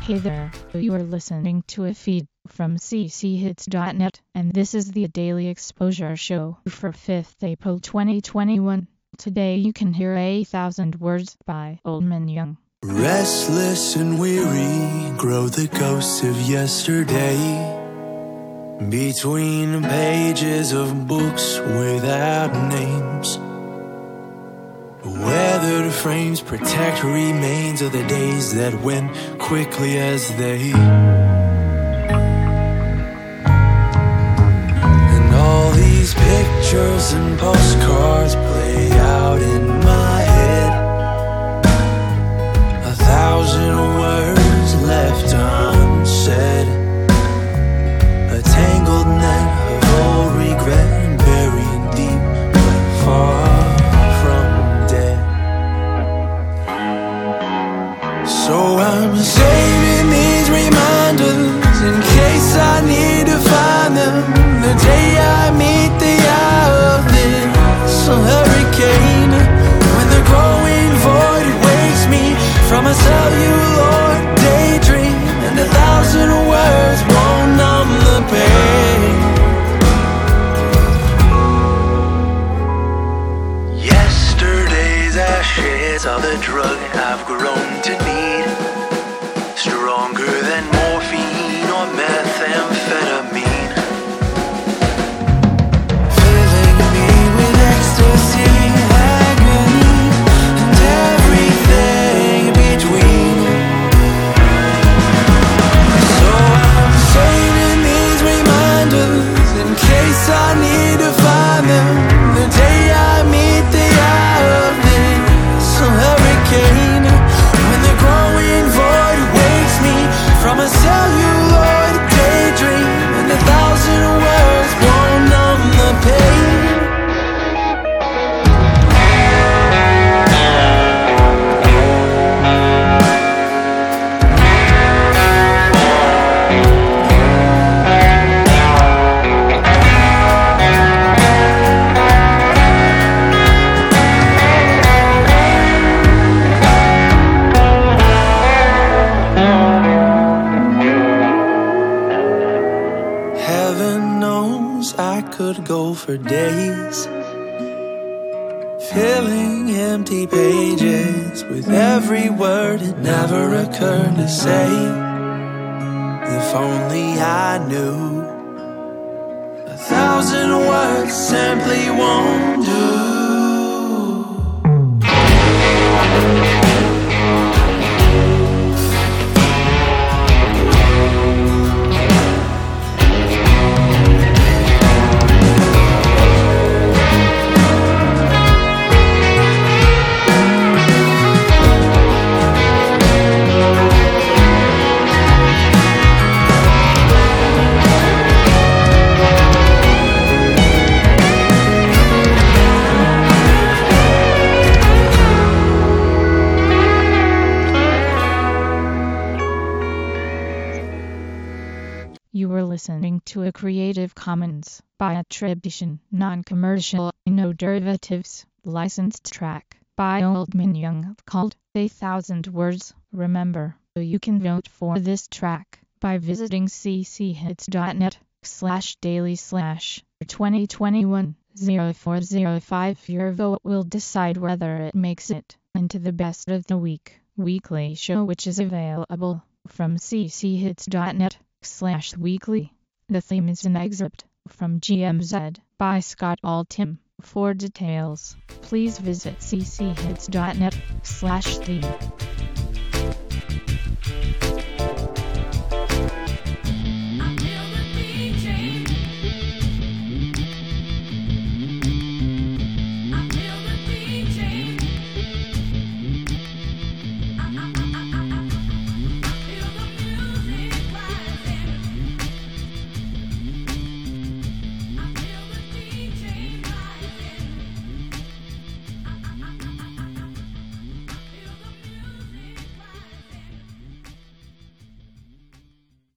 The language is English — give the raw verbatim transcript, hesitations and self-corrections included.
Hey there, you are listening to a feed from c c hits dot net, and this is the Daily Exposure Show for fifth April twenty twenty-one. Today you can hear A Thousand Words by Old Man Young. Restless and weary grow the ghosts of yesterday, between pages of books without names. Weathered frames protect remains of the days that went quickly as they. And all these pictures and postcards play out in my head. A thousand words left unsaid, a tangled net of old regret and buried deep but far. So I'm saving these reminders in case I need to find them the day I meet the eye of this hurricane, when the growing void wakes me from a cellular daydream, and a thousand words won't numb the pain. Yesterday's ashes are the drug I've grown to need, stronger than morphine or methamphetamine, filling me with ecstasy, agony, and everything between. So I'm saving these reminders in case I need to find them the day I meet the eye of this hurricane, when the growing void wakes me from a celluloid daydream, and a thousand words won't numb the pain. Heaven knows I could go for days, filling empty pages with every word it never occurred to say. If only I knew, a thousand words simply won't do. You were listening to a Creative Commons by attribution, non-commercial, no derivatives, licensed track by Old Man Young called A Thousand Words. Remember, you can vote for this track by visiting c c hits dot net slash daily slash twenty twenty-one oh four oh five. Your vote will decide whether it makes it into the Best of the Week weekly show, which is available from c c hits dot net slash weekly. The theme is an excerpt from G M Z by Scott Altham. For details, please visit c c hits dot net slash theme.